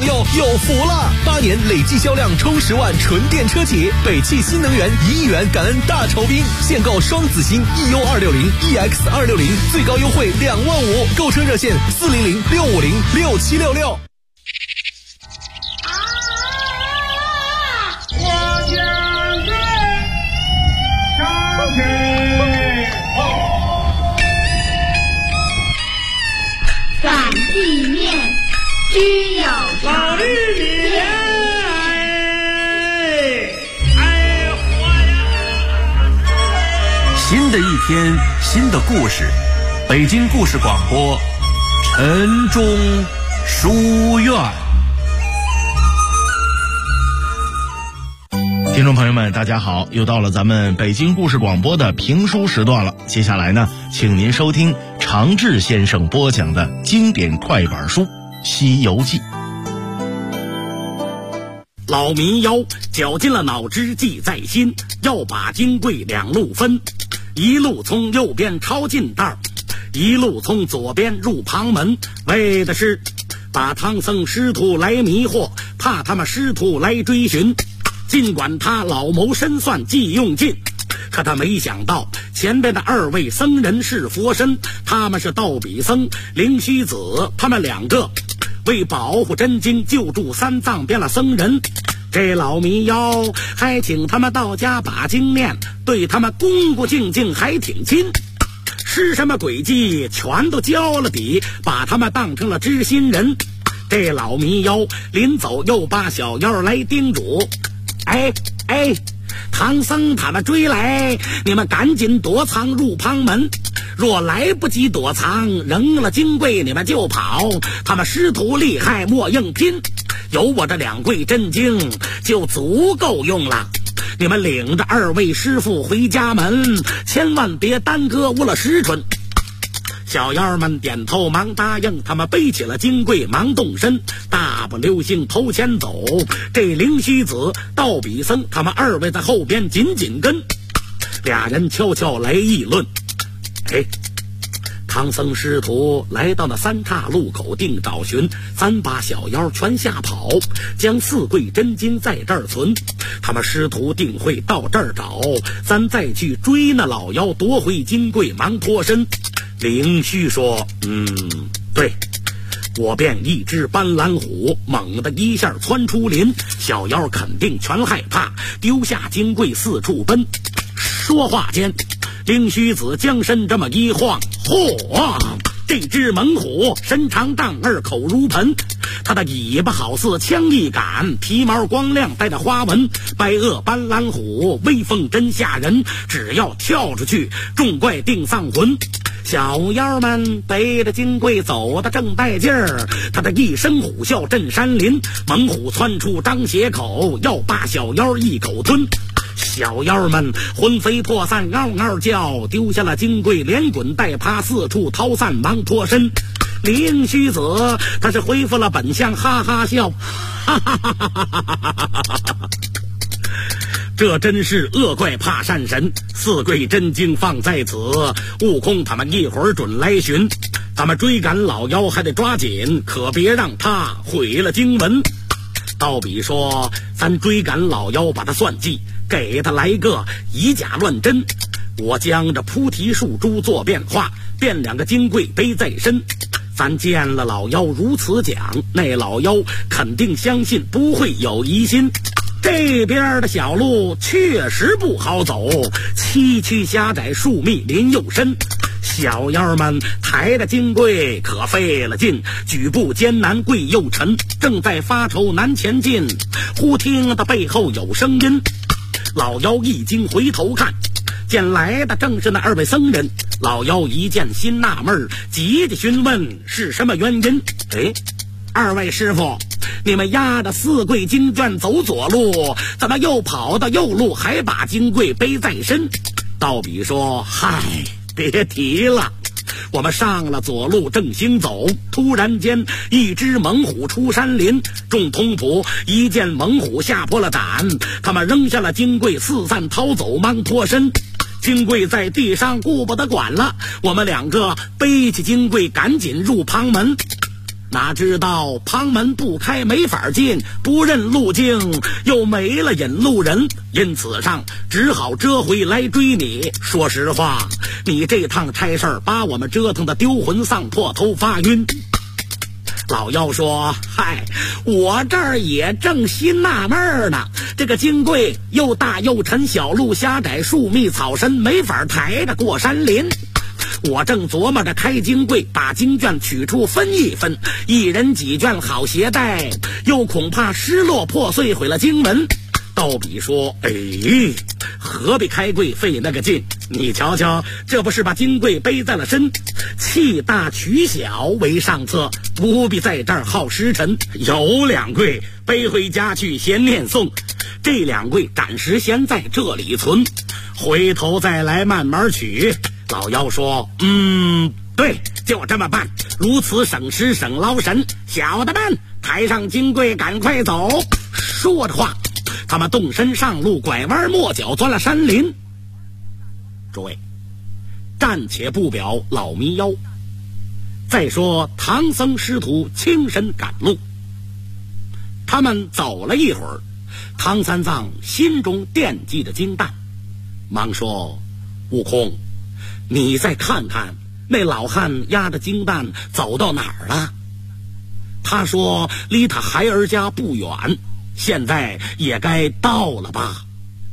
友有福了！8年累计销量冲10万纯电车企，北汽新能源1亿元感恩大酬宾，现购双子星 EU260、EX260，最高优惠2万5，购车热线400-650-6766。 擀地面只有老绿面， 新的一天，新的故事，北京故事广播，晨钟书院。听众朋友们，大家好，又到了咱们北京故事广播的评书时段了。接下来呢，请您收听常志先生播讲的经典快板书《西游记》。 老民妖绞尽了脑汁记在心，要把金柜2路分，一路从右边抄近道，一路从左边入旁门，为的是把唐僧师徒来迷惑，怕他们师徒来追寻。尽管他老谋深算计用尽，可他没想到前边的2位僧人是佛身，他们是道比僧、灵虚子，他们2个为保护真经救助3藏边了僧人。这老迷妖还请他们到家把经念，对他们恭恭敬敬还挺亲，是什么诡计全都交了底，把他们当成了知心人。这老迷妖临走又把小妖来叮嘱，唐僧他们追来，你们赶紧躲藏入旁门，若来不及躲藏，扔了金柜你们就跑，他们师徒厉害莫硬拼，有我这2柜真经就足够用了。你们领着2位师傅回家门，千万别耽搁误了时辰。小妖们点头忙答应，他们背起了金柜忙动身，大步流星头前走，这灵虚子、道比僧他们2位在后边紧紧跟。俩人悄悄来议论，唐僧师徒来到那3岔路口定找寻，咱把小妖全吓跑，将4柜真经在这儿存，他们师徒定会到这儿找，咱再去追那老妖夺回金柜忙脱身。灵虚说，对，我便一只斑斓虎猛地一下窜出林，小妖肯定全害怕，丢下金柜四处奔。说话间，灵虚子将身这么一晃，这只猛虎身长丈2，口如盆，它的尾巴好似枪一杆，皮毛光亮带着花纹，白垩斑斓虎威风真吓人，只要跳出去众怪定丧魂。小妖们背着金柜走得正带劲儿，他的一声虎啸震山林，猛虎窜出张血口，要把小妖一口吞。小妖们魂飞魄散嗷嗷叫，丢下了金柜连滚带爬四处逃散忙脱身。灵虚子他是恢复了本相，哈哈笑，哈哈哈哈哈哈！这真是恶怪怕善神，4柜真经放在此，悟空他们一会儿准来寻，咱们追赶老妖还得抓紧，可别让他毁了经文。道比说，咱追赶老妖把他算计，给他来个以假乱真，我将这菩提树珠做变化，变2个金柜背在身，咱见了老妖如此讲，那老妖肯定相信，不会有疑心。这边的小路确实不好走，崎岖狭窄，树密林又深，小妖们抬着金柜可费了劲，举步艰难，柜又沉，正在发愁难前进，忽听他背后有声音。老妖一惊回头看，见来的正是那2位僧人。老妖一见心纳闷，急急询问是什么原因。2位师傅，你们押着4柜经卷走左路，怎么又跑到右路，还把金柜背在身？道比说，别提了，我们上了左路正行走，突然间一只猛虎出山林，众童仆一见猛虎吓破了胆，他们扔下了金柜四散逃走，忙脱身。金柜在地上顾不得管了，我们2个背起金柜赶紧入旁门。 哪知道旁门不开，没法进，不认路径，又没了引路人，因此上只好折回来追你。说实话，你这趟差事把我们折腾得丢魂丧魄，头发晕。老妖说：嗨，我这儿也正心纳闷呢，这个金柜又大又沉，小路狭窄，树密草深，没法抬着过山林。我正琢磨着开金柜，把经卷取出分一分，一人几卷好携带，又恐怕失落破碎毁了经门。道比说：何必开柜费那个劲？你瞧瞧，这不是把金柜背在了身，弃大取小为上策，不必在这儿耗时辰。有2柜背回家去闲念诵，这2柜暂时先在这里存，回头再来慢慢取。老妖说：对，就这么办，如此省时省劳神。小的们，抬上金柜，赶快走。说着话，他们动身上路，拐弯抹角钻了山林。诸位，暂且不表老迷妖，再说唐僧师徒亲身赶路。他们走了一会儿，唐三藏心中惦记着金蛋，忙说：悟空，你再看看那老汉押着金蛋走到哪儿了？他说离他孩儿家不远，现在也该到了吧？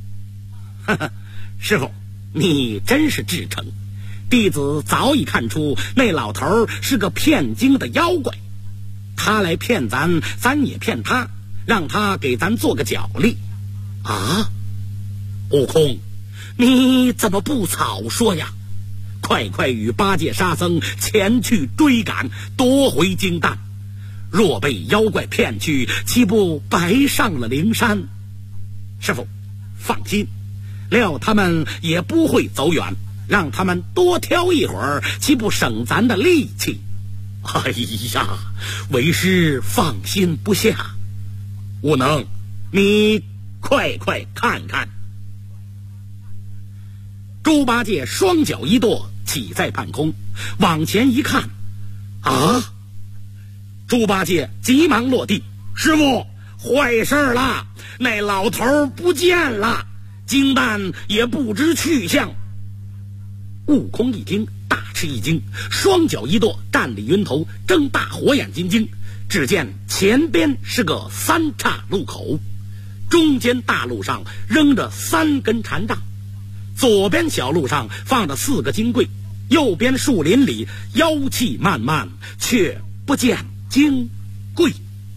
师傅，你真是至诚，弟子早已看出那老头是个骗经的妖怪，他来骗咱，咱也骗他，让他给咱做个脚力啊！悟空，你怎么不早说呀？快与8戒沙僧前去追赶，夺回金蛋，若被妖怪骗去，岂不白上了灵山？师傅放心，料他们也不会走远，让他们多挑一会儿，岂不省咱的力气？哎呀，为师放心不下。悟能，你快看看。猪八戒双脚一跺，起在半空，往前一看，啊！猪八戒急忙落地：师傅，坏事了，那老头不见了，金蛋也不知去向。悟空一听，大吃一惊，双脚一跺，站立云头，睁大火眼金睛，只见前边是个3岔路口，中间大路上扔着3根禅杖，左边小路上放着4个金柜，右边树林里妖气漫漫，却不见金柜。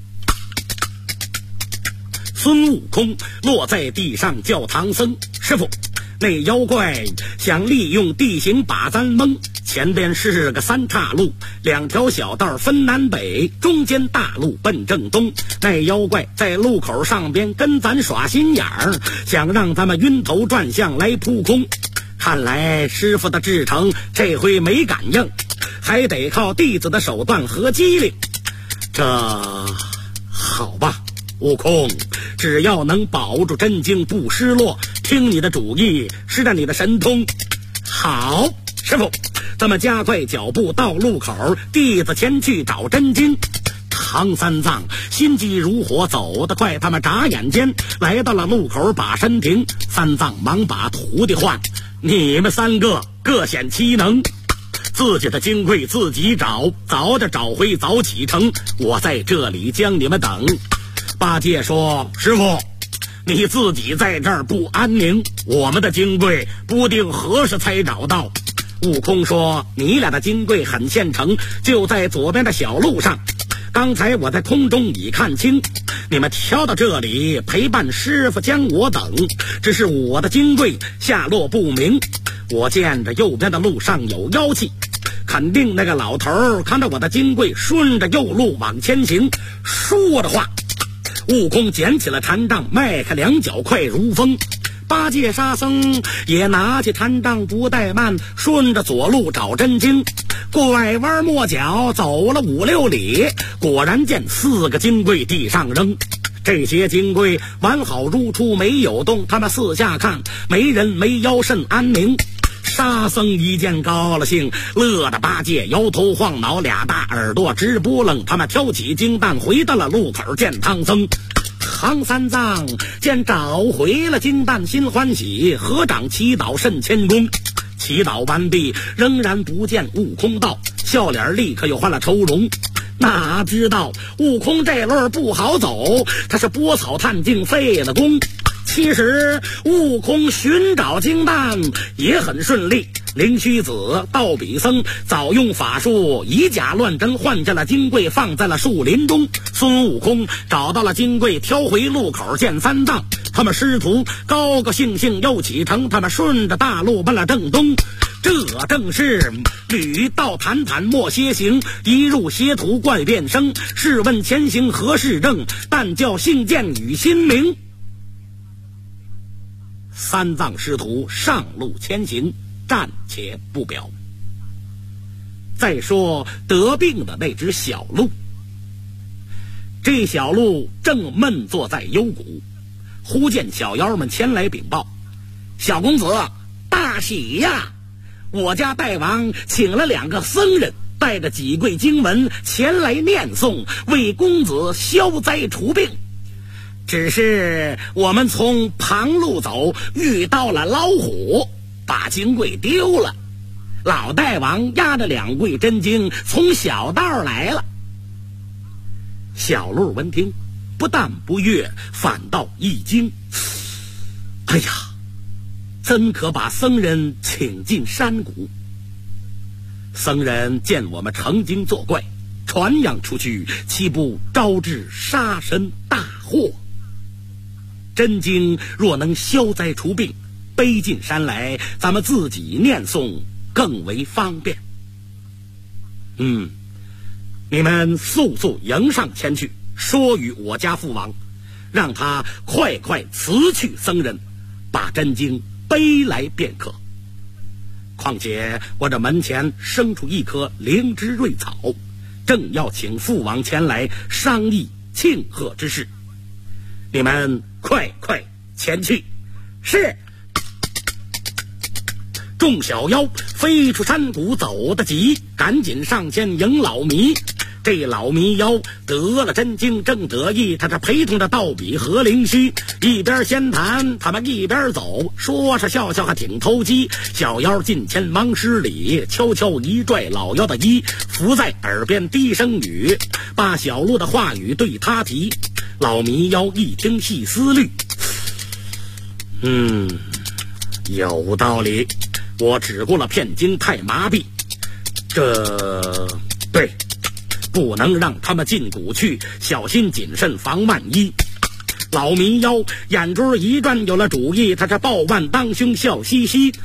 孙悟空落在地上叫唐僧：师傅，那妖怪想利用地形把咱蒙，前边是个3岔路，2条小道分南北，中间大路奔正东。那妖怪在路口上边跟咱耍心眼儿，想让咱们晕头转向来扑空。看来师傅的至诚这回没敢应，还得靠弟子的手段和机灵。这好吧，悟空，只要能保住真经不失落，听你的主意，施展你的神通。好，师傅，咱们加快脚步到路口，弟子前去找真经。唐三藏心急如火，走得快，他们眨眼间来到了路口，把身停。三藏忙把徒弟唤：你们3个各显其能，自己的金柜自己找，早点找回早启程，我在这里将你们等。八戒说：师傅，你自己在这儿不安宁，我们的金柜不定何时才找到。悟空说：你俩的金柜很现成，就在左边的小路上，刚才我在空中已看清，你们挑到这里陪伴师傅将我等，只是我的金柜下落不明，我见着右边的路上有妖气，肯定那个老头看到我的金柜，顺着右路往前行。说着话，悟空捡起了禅杖，迈开2脚快如风。八戒沙僧也拿起禅杖不怠慢，顺着左路找真经，拐弯抹角走了5、6里，果然见4个金柜地上扔。这些金柜完好如初，没有动。他们四下看，没人没妖甚安宁。 沙僧一见高了兴，乐得八戒摇头晃脑，俩大耳朵直不愣。他们挑起金蛋回到了路口见唐僧。唐三藏见找回了金蛋，心欢喜，合掌祈祷甚谦恭。祈祷完毕，仍然不见悟空到，笑脸立刻又换了愁容。哪知道悟空这轮不好走，他是拨草探镜费了功。其实悟空寻找金蛋也很顺利，灵虚子、道比僧早用法术以假乱真换下了金柜，放在了树林中。孙悟空找到了金柜，挑回路口见三藏，他们师徒高高兴兴又启程，他们顺着大路奔了正东。这正是吕道坦坦莫歇行，一入邪途怪变生。试问前行何事正？但叫信见与心明。三藏师徒上路前行，暂且不表。再说得病的那只小鹿，这小鹿正闷坐在幽谷，忽见小妖们前来禀报：小公子，大喜呀！我家大王请了2个僧人，带着几柜经文前来念诵，为公子消灾除病。只是我们从旁路走，遇到了老虎，把金柜丢了。老大王押着2柜真经从小道来了。小鹿闻听，不但不悦，反倒一惊。哎呀，怎可把僧人请进山谷？僧人见我们成精作怪，传扬出去，岂不招致杀身大祸？真经若能消灾除病，背进山来，咱们自己念诵更为方便。你们速速迎上前去，说与我家父王，让他快快辞去僧人，把真经背来便可。况且我这门前生出一棵灵芝瑞草，正要请父王前来商议庆贺之事，你们快快前去。是。众小妖飞出山谷，走得急，赶紧上前迎老迷。这老迷妖得了真经，正得意，他这陪同着道比和灵虚，一边闲谈，他们一边走，说是笑笑还挺投机。小妖近前忙施礼，悄悄一拽老妖的衣，伏在耳边低声语，把小鹿的话语对他提。老迷妖一听细思虑，有道理，我只顾了骗经太麻痹，对，不能让他们进谷去，小心谨慎防万一。老迷妖眼珠一转，有了主意，他这抱腕当胸，笑嘻嘻。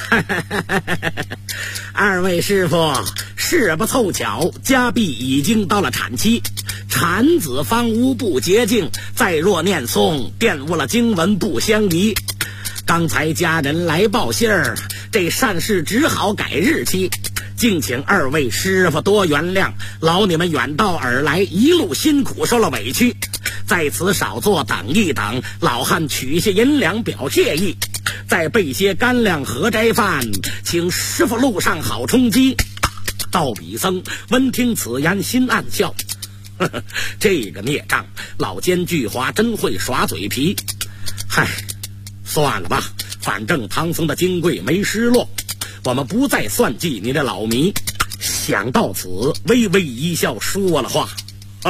二位师傅，事不凑巧，家婢已经到了产期，产子方无不洁净，再若念诵玷污了经文，不相宜。刚才家人来报信儿，这善事只好改日期，敬请二位师傅多原谅，劳你们远道而来，一路辛苦，受了委屈，在此少坐等一等，老汉取些银两表谢意，再备些干粮和斋饭，请师傅路上好充饥。道比僧闻听此言，心暗笑，这个孽障老奸巨猾，真会耍嘴皮。嗨，算了吧，反正唐僧的金柜没失落，我们不再算计你的老迷。想到此，微微一笑，说了话，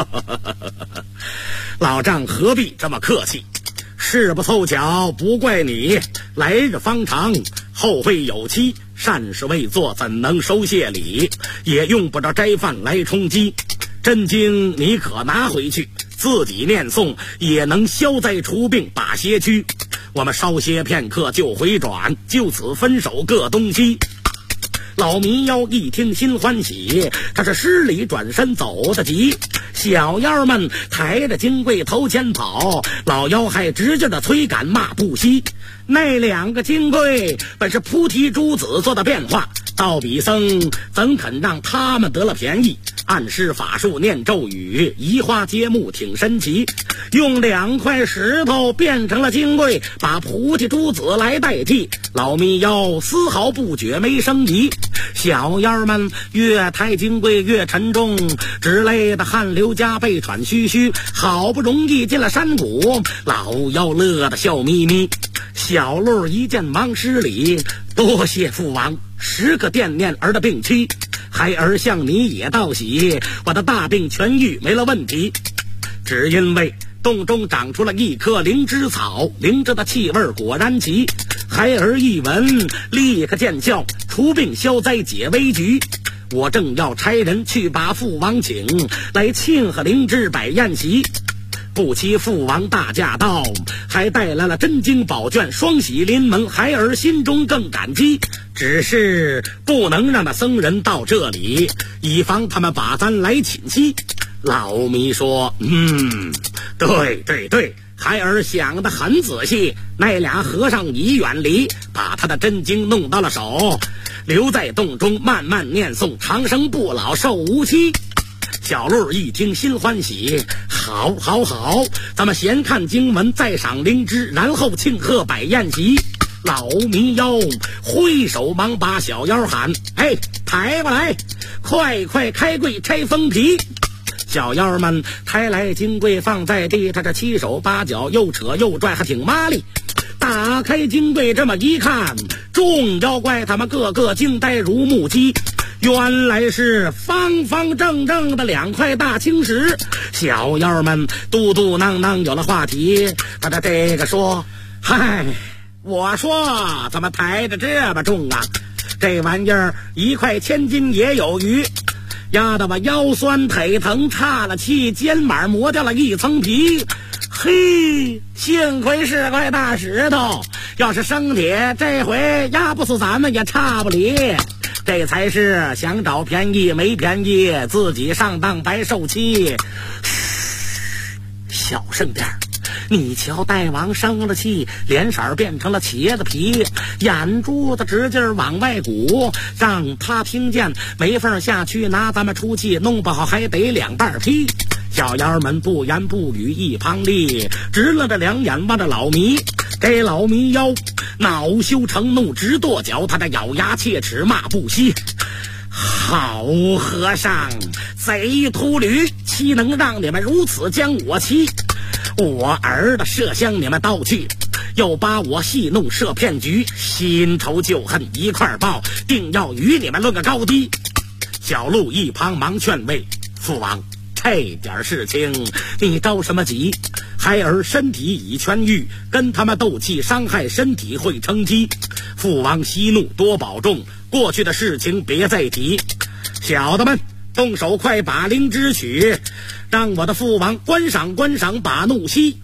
老丈何必这么客气，事不凑巧，不怪你，来日方长，后会有期，善事未做，怎能收谢礼？也用不着斋饭来充饥。真经你可拿回去，自己念诵也能消灾除病，把邪驱。我们稍歇片刻就回转，就此分手各东西。 老迷妖一听心欢喜，他是施礼转身走得急。小妖们抬着金柜头前跑，老妖还直劲的催赶骂不息。那2个金柜本是菩提珠子做的变化，道比僧怎肯让他们得了便宜？暗施法术念咒语，移花接木挺神奇，用2块石头变成了金柜，把菩提珠子来代替。老迷妖丝毫不觉没生疑，小妖们越抬金柜越沉重，只累得汗流浃背喘吁吁。好不容易进了山谷，老妖乐得笑眯眯。小鹿一见忙施礼，多谢父王，10个惦念儿的病期，孩儿向你也道喜，我的大病痊愈没了问题。只因为洞中长出了一棵灵芝草，灵芝的气味果然奇。孩儿一闻，立刻见效，除病消灾解危局。我正要差人去把父王请来庆贺灵芝摆宴席，不期父王大驾到，还带来了真经宝卷，双喜临门。孩儿心中更感激，只是不能让那僧人到这里，以防他们把咱来侵袭。老弥说：对，孩儿想得很仔细。那俩和尚已远离，把他的真经弄到了手，留在洞中慢慢念诵，长生不老寿无期。小鹿一听心欢喜，好，咱们先看经文，再赏灵芝，然后庆贺摆宴席。老迷妖挥手忙把小妖喊：抬过来，快开柜拆封皮。小妖们抬来金柜放在地，他这7手8脚又扯又拽，还挺麻利。打开金柜这么一看，众妖怪他们个个惊呆如木鸡，原来是方方正正的2块大青石。小妖们嘟嘟囔囔有了话题，他的这个说：我说怎么抬着这么重啊？这玩意儿1块千斤也有余，压得我腰酸腿疼，岔了气，肩膀磨掉了1层皮。幸亏是块大石头，要是生铁，这回压不死咱们也差不离。这才是想找便宜没便宜，自己上当白受气。小声点，你瞧大王生了气，脸色变成了茄子皮，眼珠子直劲往外鼓，让他听见没缝下去，拿咱们出气，弄不好还得2半劈。小妖们不言不语一旁立，直了这2眼望着老迷。给老迷妖恼羞成怒，直跺脚，他这咬牙切齿骂不息：好和尚，贼秃驴，岂能让你们如此将我欺？我儿的麝香你们盗去，又把我戏弄设骗局，新仇旧恨一块报，定要与你们论个高低。小鹿一旁忙劝慰：父王，这点事情你着什么急？孩儿身体已痊愈，跟他们斗气伤害身体会成疾。父王息怒，多保重，过去的事情别再提。小的们动手，快把灵芝取，让我的父王观赏观赏，把怒息。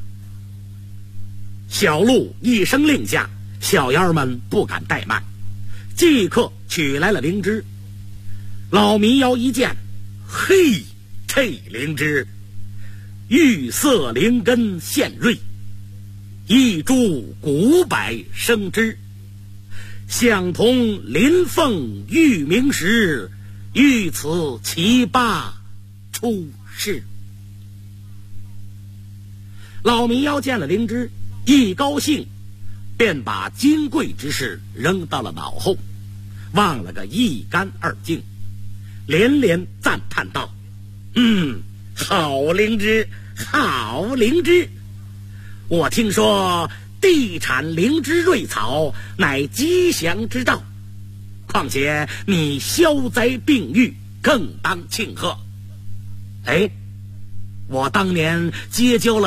小鹿一声令下，小妖们不敢怠慢，即刻取来了灵芝。老迷妖一见，这灵芝玉色灵根现瑞，一株古柏生枝，相同林凤玉明时，遇此奇葩出世。老迷妖见了灵芝，一高兴，便把金贵之事扔到了脑后，忘了个一干二净，连连赞叹道：好灵芝，好灵芝！我听说地产灵芝瑞草乃吉祥之兆，况且你消灾病愈，更当庆贺。我当年结交了